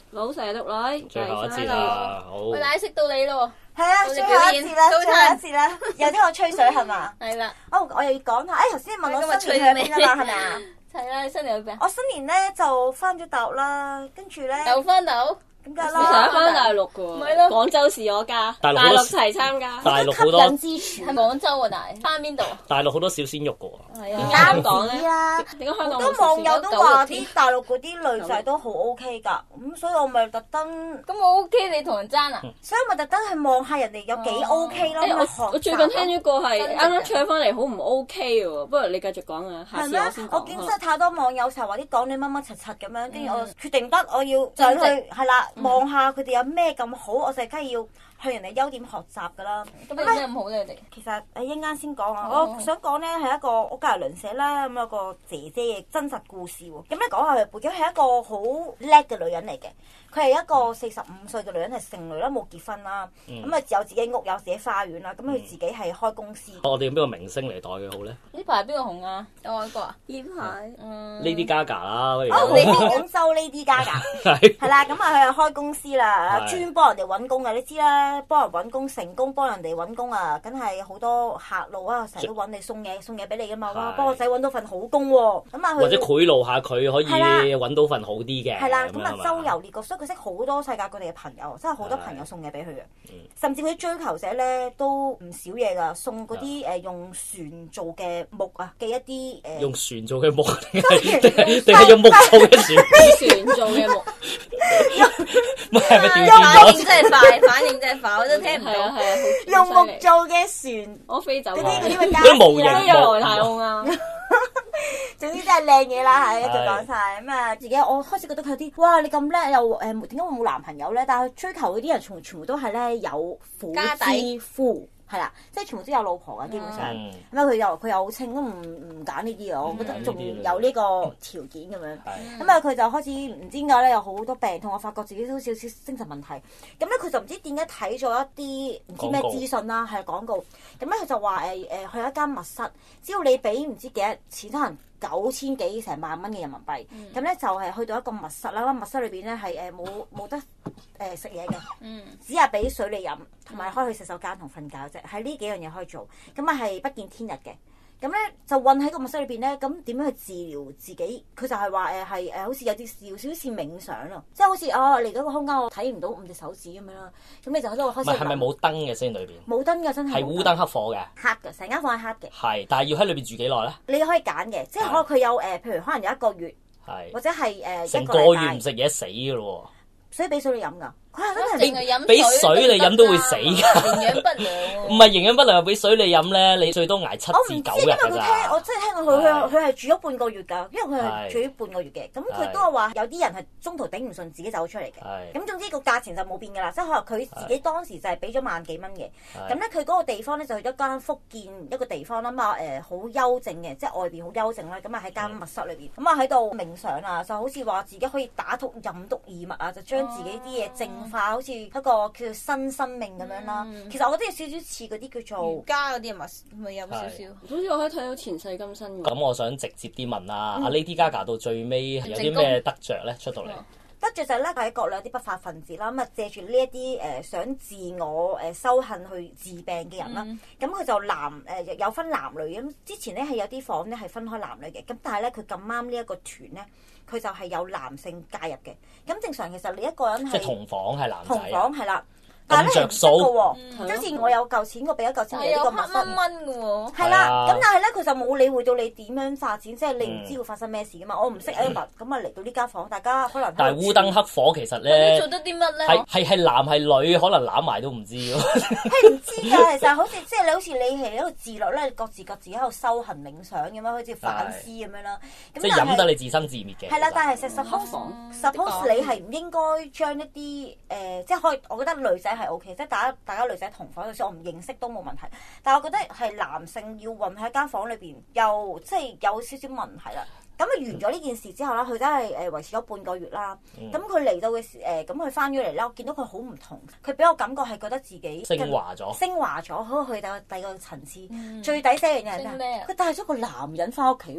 老蛇獨女， 最後一次啦，好。 喂，奶食到你咯係啊，最後一次啦，最後一次啦，有啲我吹水係嘛？ 喎，係啦， 我又要講下，頭先問我今日新年去邊啊嘛，係咪啊？ 係啦，你新年去邊啊？ 我新年咧就翻咗大陸啦，跟住咧又翻到， 咁梗係你成日啦， 翻大陸㗎喎， 咪咯廣州是我家， 大陸好多齊參加。 大陸好多吸引之處喺廣州啊，但係翻邊度啊？ 大陸好多小鮮肉㗎喎。 係點解啊， 咁講咧？ 啦。 點解香港好多網友都話啲大陸嗰啲女仔都好 OK 㗎，咁所以我咪特登， 咁我 OK，你同人爭啊？ 所以咪特登去望下人哋有幾 OK 咯。咁咪學習我最近聽咗個係真嘅啱啱唱翻嚟好唔 OK 喎，不如你繼續講啊，下係咩次我先？ 我見真係太多網友成日話啲港女乜乜柒柒咁樣，跟住我決定得我要真就去係啦，望下佢哋有咩咁好，我就梗係要向人哋優點學習㗎啦。 咁有咩咁好咧？你哋其實一陣間先講啊， 好我想講咧係一個我隔離鄰舍啦，咁有個姐姐嘅真實故事喎。咁咧講下佢背景係一個好叻嘅女人嚟嘅，佢係一個45歲嘅女人，係剩女啦，冇結婚啦，咁啊有自己屋有自己花園啦，咁佢自己係開公司。 我哋用邊個明星嚟代佢好咧呢排邊個紅啊？有外國啊？ 呢排 ？Lady Gaga 啦，不如。 哦，你廣州呢啲家㗎？ 係係啦，咁啊佢係開公司啦， 係專幫人哋揾工嘅，你知啦，幫人揾工成功，幫人哋揾工啊，梗係好多客路啊，成日都揾你送嘢俾你㗎嘛，哇， 係幫個仔揾到份好工喎，咁啊佢或者賄賂下佢可係啦以揾到份好啲嘅。 係啦，咁啊樣係嘛周遊列國，所以佢識好多世界各地嘅朋友，真係好多朋友送嘢俾佢嘅，甚至佢啲追求者咧都唔少嘢㗎，送嗰啲用船做嘅木啊嘅一啲用船做嘅木，定係用木做嘅船？ 船做嘅木， 唔係咪調反轉咗？ 應真係快，反應真係快，我都聽唔到。 係啊係啊， 用木好犀利做嘅船。 我飛走嗰啲啦， 嗰啲咪家嗰啲模型私啦飛咗來太空啊！ 總之真係靚嘢啦，係一句講晒咁啊！自己我開始覺得佢有啲，哇！你咁叻又點解會冇男朋友咧？但係佢追求嗰啲人全部都係咧有婦家底之夫，係啦，即係全部都有老婆嘅基本上。咁啊佢又好清，都唔揀呢啲嘅，我覺得仲有呢個條件咁樣。咁啊佢就開始唔知點解咧，有好多病痛，我發覺自己都好似有少少精神問題。咁咧佢就唔知點解睇咗一啲唔知咩資訊啦，係廣告。咁咧佢就話去一間密室，只要你俾唔知幾多錢，可能9000幾成萬蚊嘅人民幣，咁咧就係去到一個密室啦。密室裏邊咧係冇得食嘢嘅，只係俾水你飲，同埋可以去洗手間同瞓覺啫。係呢幾樣嘢可以做，咁啊係不見天日嘅。咁咧就困喺個密室裏邊咧，咁點樣去治療自己？佢就係話係好似有啲少少似冥想咯，即係好似嚟到個空間我睇唔到5隻手指咁樣啦。咁你就喺度開始。 唔係係咪冇燈嘅先裏邊？ 冇燈㗎，真係。 係烏燈黑火嘅。 黑嘅，成間房係黑嘅。 係，但係要喺裏邊住幾耐咧？ 你可以揀嘅，即係可能佢有譬如可能有1個月， 係或者係成一個禮拜個月唔食嘢死㗎咯所以俾水你飲㗎。佢係真係淨係飲俾水你飲都會死㗎營養不良喎。 喎。 唔係營養不良，俾水你飲咧，你最多捱7 我唔知， 至9 因為日㗎咋。 我真係聽過佢係住咗半個月㗎，因為佢係住咗半個月嘅。咁佢都係話有啲人係中途頂唔順自己走出嚟嘅。咁總之個價錢就冇變㗎啦，即係可能佢自己當時就係俾咗萬幾蚊嘅。咁咧佢嗰個地方咧就去咗間福建一個地方啦嘛，好幽靜嘅，即係外邊好幽靜啦。咁啊喺間密室裏邊，咁啊喺度冥想啊，就好似話自己可以打通任督二脈啊，就將自己啲嘢淨化，好似一個叫做新生命咁樣啦。其實我覺得有少少似嗰啲叫做瑜伽嗰啲咪有少少。 好似我可以睇到前世今生喎。 咁我想直接啲問啦，阿 Lady Gaga 到最尾有啲咩得着咧出到嚟？ 得著就係咧，佢喺國內有啲不法分子啦，咁啊借住呢一啲想自我修行去治病嘅人啦，咁佢就有分男女咁。之前咧係有啲房咧係分開男女嘅，咁但係咧佢咁啱呢一個團咧，佢就係有男性介入嘅。咁正常其實你一個人係即係同房係男仔。 同房係啦。但係咧唔識嘅喎，好似我有嚿錢，我俾一嚿錢嚟呢個密室。 黑蚊蚊嘅喎。 係啦，咁但係咧佢就冇理會到你點樣發展，即係你唔知會發生咩事噶嘛。我唔識 Albert，咁啊嚟到呢間房，大家可能但係烏燈黑火其實你咧做得啲乜咧？ 係男係女，可能攬埋都唔知喎。 係唔知㗎，其實好似即係你好似你係喺度自律咧，各自喺度修行冥想咁樣，好似反思咁樣啦。 即係飲得你自生自滅嘅。 係啦，但係實 suppose 你係唔應該將一啲即係可以，我覺得女仔係 OK，即係大家女仔同房，就算我唔認識都冇問題。但係我覺得係男性要混喺間房裏邊，又即係有少少問題啦。咁啊完咗呢件事之後啦，佢真係維持咗半個月啦。咁佢嚟到嘅時咁佢翻咗嚟啦，我見到佢好唔同，佢俾我感覺係覺得自己升華咗， 好去到第二個層次。最抵死嘅嘢係咩？佢帶咗個男人翻屋企喎。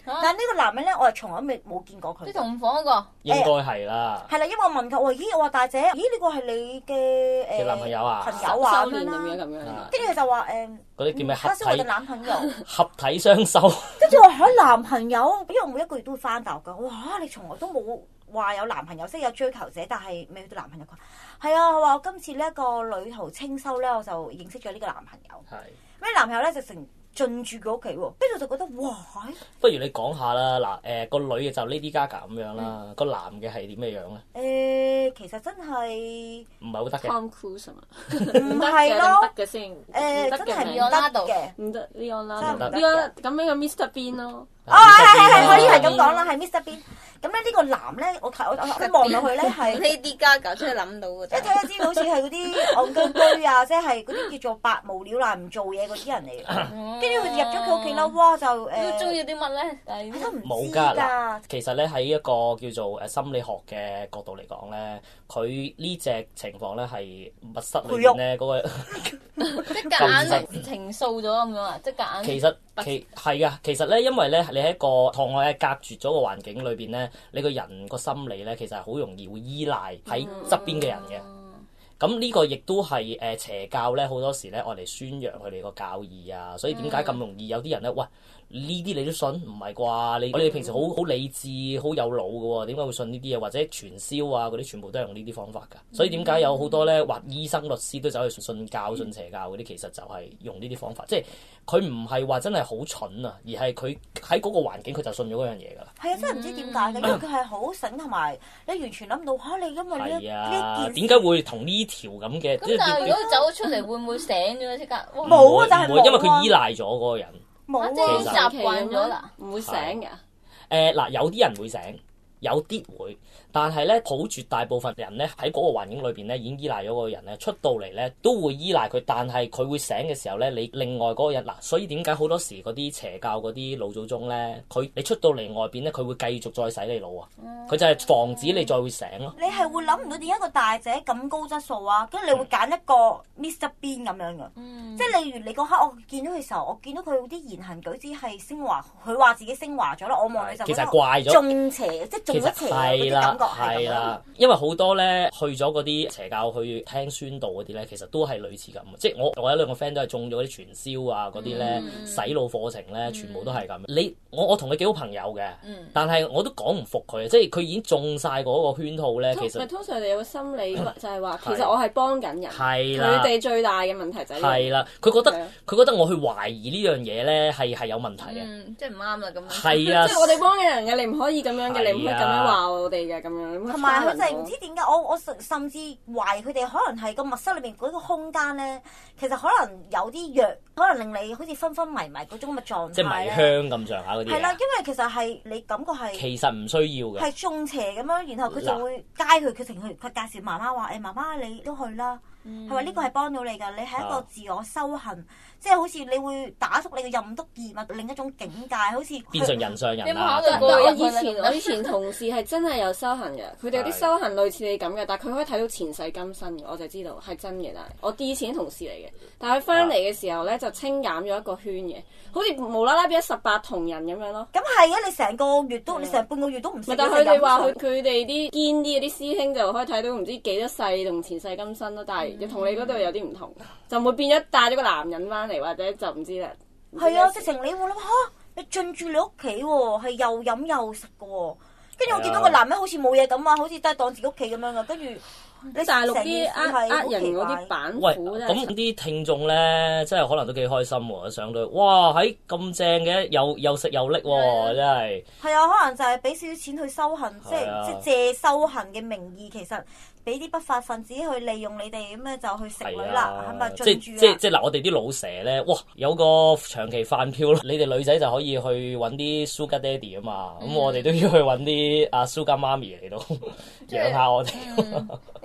但係呢個男人咧，我係從來未冇見過佢。 即係同房嗰個。 應該係啦。 係啦，因為我問佢，我話大姐，咦呢個係你嘅男朋友啊？ 朋友啊修練咁樣。 跟住佢就話嗰啲叫咩他是我嘅男朋友， 合體雙修。 跟住我話嚇男朋友，因為我每一個月都會翻大陸㗎。我話嚇你從來都冇話有男朋友，即係有追求者，但係未去到男朋友。佢話係啊，我話我今次呢一個旅途清修咧，我就認識咗呢個男朋友。 係。 咩男朋友咧就成進駐佢屋企喎，跟住就覺得哇！ 不如你講下啦，嗱個女嘅就 Lady Gaga 咁樣啦，個男嘅係點嘅樣咧？ 其實真係唔係好得嘅。 Tom Cruise 啊嘛， 唔係咯， 得嘅先， 真係唔得嘅， 唔得 Leon 啦， 真係唔得嘅。 Leon 咁樣嘅 Mr Bean 咯。 係，可以係咁講啦，係 Mr Bean。咁咧呢個男咧，我望落去咧係 Lady Gaga真係諗到嘅。 一睇就知好似係嗰啲戇居居啊，即係嗰啲叫做百無聊賴唔做嘢嗰啲人嚟嘅。跟住佢入咗佢屋企啦，哇就佢中意啲乜咧？ 都唔冇知㗎。 其實咧喺一個叫做心理學嘅角度嚟講咧，佢呢隻情況咧係密室裏邊咧嗰個即係夾硬情愫咗咁樣啊！即係夾硬。 其實係㗎，其實咧因為咧你喺一個同外界隔絕咗個環境裏邊咧，你個人個心理咧其實係好容易會依賴喺側邊嘅人嘅。咁呢個亦都係邪教咧，好多時咧我嚟宣揚佢哋個教義啊，所以點解咁容易有啲人咧？喂，呢啲你都信？唔係啩？你哋平時好理智、好有腦嘅喎，點解會信呢啲嘢？或者傳銷啊嗰啲，全部都係用呢啲方法㗎。所以點解有好多咧話醫生、律師都走去信教、信邪教嗰啲，其實就係用呢啲方法，即係佢唔係話真係好蠢啊，而係佢喺嗰個環境佢就信咗嗰樣嘢㗎啦。 係啊，真係唔知點解嘅，因為佢係好醒，同埋你完全諗唔到嚇你，因為呢件事點解會同呢條咁嘅？ 咁但係如果佢走咗出嚟，會唔會醒咗咧？即刻冇啊，就係冇， 因為佢依賴咗嗰個人。 冇即係習慣咗啦， 唔會醒㗎。 嗱，有啲人會醒，有啲會，但係咧，好絕大部分人咧喺嗰個環境裏邊咧已經依賴咗嗰個人咧，出到嚟咧都會依賴佢，但係佢會醒嘅時候咧，你另外嗰個人嗱，所以點解好多時嗰啲邪教嗰啲老祖宗咧，你出到嚟外邊咧，佢會繼續再洗你腦啊，佢就係防止你再會醒咯。 你係會諗唔到點解個大姐咁高質素啊，跟住你會揀一個 Mr Bean 咁樣嘅，即係例如你嗰刻我見到佢時候，我見到佢啲言行舉止係升華，佢話自己升華咗啦，我望你就其實怪咗， 中邪即係中咗邪嗰啲感覺係咁。 因為好多咧去咗嗰啲邪教去聽宣道嗰啲咧，其實都係類似咁，即係我有兩個 friend 都係中咗嗰啲傳銷啊嗰啲咧洗腦課程咧，全部都係咁。我同佢幾好朋友嘅，但係我都講唔服佢，即係佢已經中晒嗰個圈套咧。其實通常你有個心理就係話，其實我係幫緊人， 係啦， 佢哋最大嘅問題就係係啦，佢覺得我去懷疑呢樣嘢咧係有問題嘅， 即係唔啱啦咁樣。 係啊， 即係我哋幫緊人嘅，你唔可以咁樣嘅，你唔可以咁樣話我哋嘅咁樣。 同埋佢就係唔知點解，我甚至懷疑佢哋可能係個密室裏邊嗰個空間咧，其實可能有啲藥，可能令你好似昏昏迷迷嗰種咁嘅狀態， 即係迷香咁上下嗰啲。 係啦，因為其實係你感覺係其實唔需要嘅， 係中邪咁樣，然後佢就會街佢介紹媽媽話：媽媽你都去啦，係話呢個係幫到你㗎，你係一個自我修行，即係好似你會打縮你嘅任督二脈，另一種境界，好似變成人上人。 有冇考慮過？ 我以前同事係真係有修行嘅，佢哋有啲修行類似你咁嘅，但係佢可以睇到前世今生嘅，我就知道係真嘅。但係我以前啲同事嚟嘅，但係佢翻嚟嘅時候咧就清減咗一個圈嘅，好似無啦啦變咗18銅人咁樣咯。 咁係啊！你成個月都，你成半個月都唔食。 但係佢哋話佢哋啲堅啲嗰啲師兄就可以睇到唔知幾多世同前世今生咯，但係同你嗰度有啲唔同，就唔會變咗帶咗個男人翻嚟，或者就唔知啦。 係啊，直情你會諗下，你進駐你屋企喎，係又飲又食嘅喎，跟住我見到個男人好似冇嘢咁啊，好似都係當自己屋企咁樣嘅，跟住你大陸啲呃人嗰啲板斧真係。 咁啲聽眾咧，真係可能都幾開心喎！上到哇，喺咁正嘅，又食又拎喎，真係。係啊，可能就係俾少少錢去修行，即係借修行嘅名義，其實俾啲不法分子去利用你哋咁咧，就去食女啦，係咪進駐啊？ 即係嗱，我哋啲老蛇咧，哇，有個長期飯票咯，你哋女仔就可以去揾啲 Sugar Daddy 啊嘛，咁我哋都要去揾啲阿 Sugar 媽咪嚟到養下我哋。 呢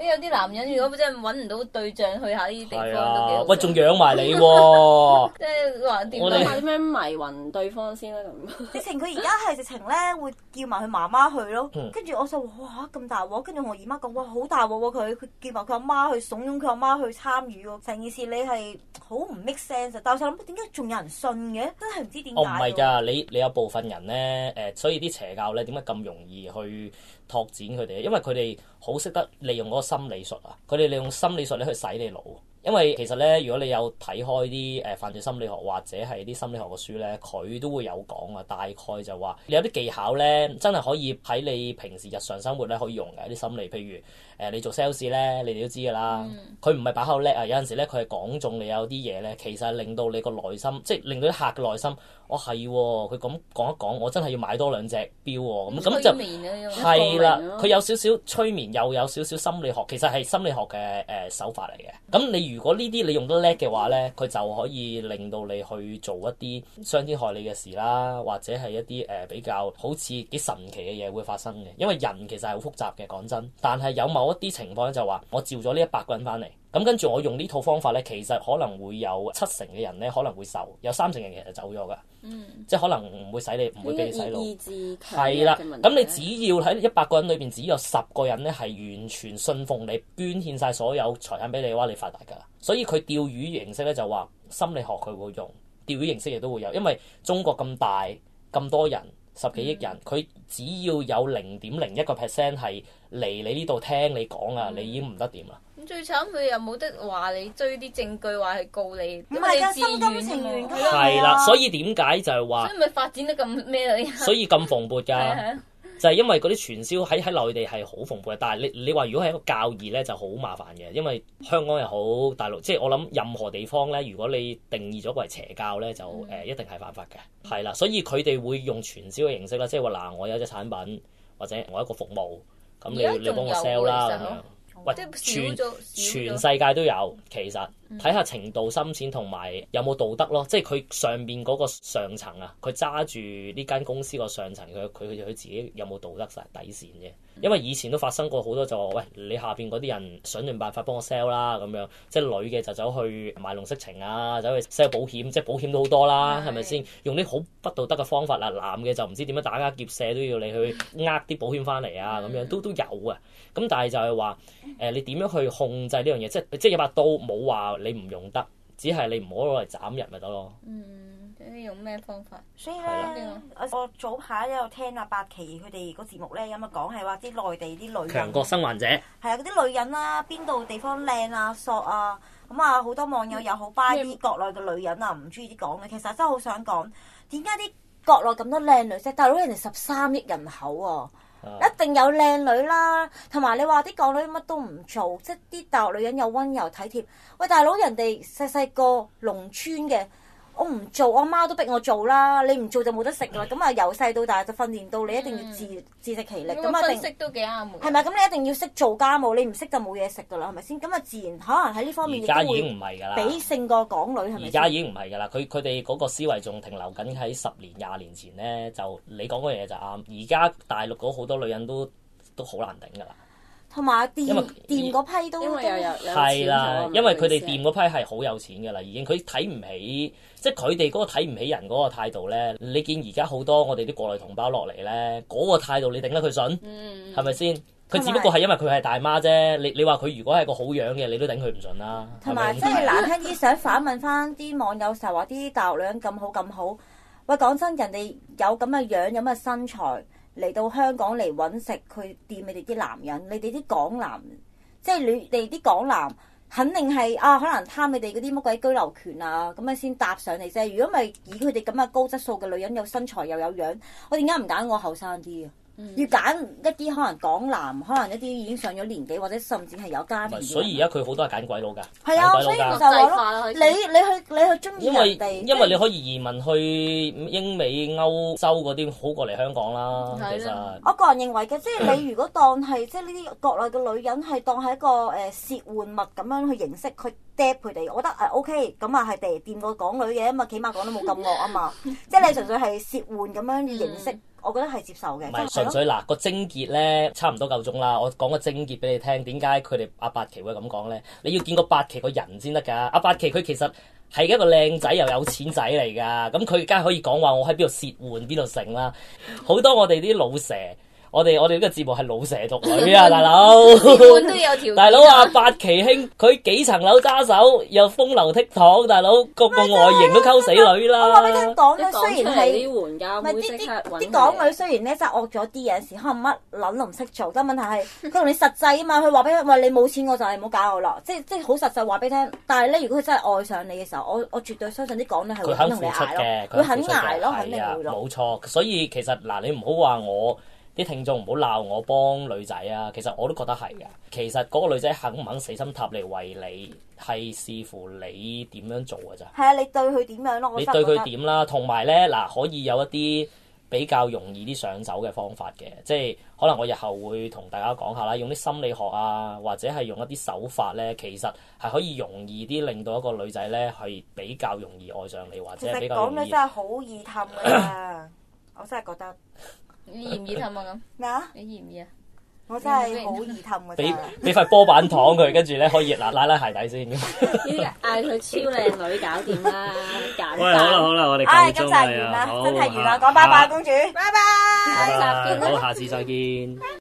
有啲男人如果真係揾唔到對象去下呢啲地方都幾好。 喂，仲養埋你喎！ 即係話點諗下點樣迷暈對方先啦咁。 直情佢而家係直情咧會叫埋佢媽媽去咯，跟住我就哇咁大鑊，跟住我姨媽講哇好大鑊喎佢叫埋佢阿媽去慫恿佢阿媽去參與喎，成件事你係好唔 make sense， 但我就諗點解仲有人信嘅？真係唔知點解。 唔係㗎，你有部分人咧所以啲邪教咧點解咁容易去拓展佢哋？因為佢哋好識得利用嗰個心理術啊！佢哋利用心理術咧去洗你腦。因為其實咧，如果你有睇開啲犯罪心理學或者係啲心理學嘅書咧，佢都會有講啊。大概就話你有啲技巧咧，真係可以喺你平時日常生活咧可以用嘅一啲心理。譬如你做 sales 咧，你哋都知㗎啦。佢唔係把口叻啊，有陣時咧佢係講中你有啲嘢咧，其實係令到你個內心，即係令到啲客嘅內心，係喎，佢咁講一講，我真係要買多兩隻錶喎。咁就係啦，佢有少少催眠，又有少少心理學，其實係心理學嘅手法嚟嘅。咁你如果呢啲你用得叻嘅話咧，佢就可以令到你去做一啲傷天害理嘅事啦，或者係一啲比較好似幾神奇嘅嘢會發生嘅。因為人其實係好複雜嘅，講真。但係有某一啲情況咧，就話我召咗呢100個人翻嚟，咁跟住我用呢套方法咧，其實可能會有70%嘅人咧可能會受，有30%人其實走咗㗎。即係可能唔會使你，唔會俾你洗腦。 意志係啦，咁你只要喺100個人裏邊，只有10個人咧係完全信奉你，捐獻晒所有財產俾你嘅話，你發達㗎啦。所以佢釣魚形式咧就話心理學佢會用，釣魚形式亦都會有，因為中國咁大咁多人，10幾億人，佢只要有0.01% 係嚟你呢度聽你講啊，你已經唔得掂啦。 咁最慘佢又冇得話你追啲證據話係告你， 唔係㗎，心甘情願㗎。 係啦，所以點解就係話， 所以咪發展得咁咩啊？ 所以咁蓬勃㗎。就係因為嗰啲傳銷喺內地係好蓬勃嘅，但係你話如果係一個教義咧就好麻煩嘅，因為香港又好大陸，即係我諗任何地方咧，如果你定義咗為邪教咧，就一定係犯法嘅，係啦，所以佢哋會用傳銷嘅形式啦，即係話嗱，我有隻產品或者我有一個服務，咁你幫我 sell 啦咁樣。喂，全世界都有，其實睇下程度深淺同埋有冇道德咯，即係佢上邊嗰個上層啊，佢揸住呢間公司個上層，佢自己有冇道德晒底線啫。因為以前都發生過好多就話，喂，你下邊嗰啲人想盡辦法幫我 sell 啦咁樣，即係女嘅就走去賣弄色情啊，走去 sell 保險，即係保險都好多啦，係咪先？用啲好不道德嘅方法啦，男嘅就唔知點樣打家劫舍都要你去啲保險翻嚟啊，咁樣都有啊。咁但係就係話，你點樣去控制呢樣嘢？即係一把刀冇話你唔用得，只係你唔好攞嚟斬人咪得咯。 你用咩方法？ 所以咧，我早排咧有聽阿白琪佢哋個節目咧，有乜講係話啲內地啲女人強國生還者係啊，嗰啲女人啦，邊度地方靚啊、索啊，咁啊好多網友又好 buy 啲國內嘅女人啊，唔中意啲講嘅。其實真係好想講，點解啲國內咁多靚女啫？大佬人哋13億人口喎。一定有靚女啦，同埋你話啲港女乜都唔做，即係啲大陸女人又溫柔體貼。喂，大佬人哋細個農村嘅，我唔做，我阿媽都逼我做啦。你唔做就冇得食啦。咁啊由細到大就訓練到你一定要自食其力。咁啊， 分析都幾啱喎。 係咪？咁你一定要識做家務，你唔識就冇嘢食㗎啦，係咪先？咁啊自然可能喺呢方面亦都會比勝過港女，係咪？ 而家已經唔係㗎啦，佢哋嗰個思維仲停留緊喺10年20年前咧，就你講嗰樣嘢就啱。而家大陸嗰好多女人都好難頂㗎啦。 同埋掂嗰批都係啦，因為佢哋掂嗰批係好有錢㗎啦，已經佢睇唔起，即係佢哋嗰個睇唔起人嗰個態度咧。你見而家好多我哋啲國內同胞落嚟咧，嗰個態度你頂得佢順？係咪先？佢只不過係因為佢係大媽啫。你話佢如果係個好樣嘅，你都頂佢唔順啦。 同埋即係難聽啲，想反問翻啲網友成日話啲大陸女人咁好咁好。喂，講真，人哋有咁嘅樣，有咁嘅身材。嚟到香港嚟揾食，佢掂你哋啲男人，你哋啲港男，即係你哋啲港男，肯定係可能貪你哋嗰啲乜鬼居留權啊，咁樣先搭上嚟啫。如果唔係以佢哋咁嘅高質素嘅女人，有身材又有樣，我點解唔揀我後生啲啊？要揀一啲可能港男，可能一啲已經上咗年紀，或者甚至係有家庭。 所以而家佢好多係揀鬼佬㗎。係啊，所以就話咯，你去中意人哋， 因為你可以移民去英美歐洲嗰啲，好過嚟香港啦。其實我個人認為嘅，即係你如果當係即係呢啲國內嘅女人係當係一個竊玩物咁樣去形式去釣佢哋，我覺得OK，咁啊係掂過港女嘅，咁啊起碼講得冇咁惡啊嘛。即係你純粹係竊玩咁樣形式我覺得係接受嘅。 唔係純粹嗱個症結咧，差唔多夠鐘啦。我講個症結俾你聽，點解佢哋阿八旗會咁講咧？你要見過八旗個人先得㗎。阿八旗佢其實係一個靚仔又有錢仔嚟㗎，咁佢梗係可以講話我喺邊度褻玩邊度成啦。好多我哋啲老蛇。我哋呢個節目係老蛇族女啊，大佬！ 都有條大佬啊，八旗兄佢幾層樓揸手，又風流倜儻，大佬個外形都溝死女啦！ 我話俾你聽，港女雖然係啲援交妹即刻啲港女雖然咧真係惡咗啲，有陣時可能乜撚都唔識做，但問題係佢同你實際啊嘛，佢話俾你話你冇錢我就係唔好搞我啦，即係好實際話俾你聽。但係咧，如果佢真係愛上你嘅時候，我絕對相信啲港女係會肯同你捱咯，佢肯捱咯，肯定會咯。 冇錯，所以其實嗱，你唔好話我。啲聽眾唔好鬧我幫女仔啊，其實我都覺得係嘅。其實嗰個女仔肯唔肯死心塌地為你，係視乎你點樣做㗎咋。 係啊，你對佢點樣咯？ 你對佢點啦，同埋咧嗱，可以有一啲比較容易啲上手嘅方法嘅，即係可能我日後會同大家講下啦，用啲心理學啊，或者係用一啲手法咧，其實係可以容易啲令到一個女仔咧係比較容易愛上你，或者比較容易。 其實講女真係好易氹㗎，我真係覺得。 你易唔易氹啊咁？ 咩啊？ 你易唔易啊？ 我真係好易氹㗎。 俾塊波板糖佢，跟住咧可以拉鞋底先。 呢啲嗌佢超靚女搞掂啦，簡單。 喂，好啦，我哋夠鐘啦，真係完啦，真係完啦，講拜拜公主，拜拜， 下集見啦。 好，下次再見。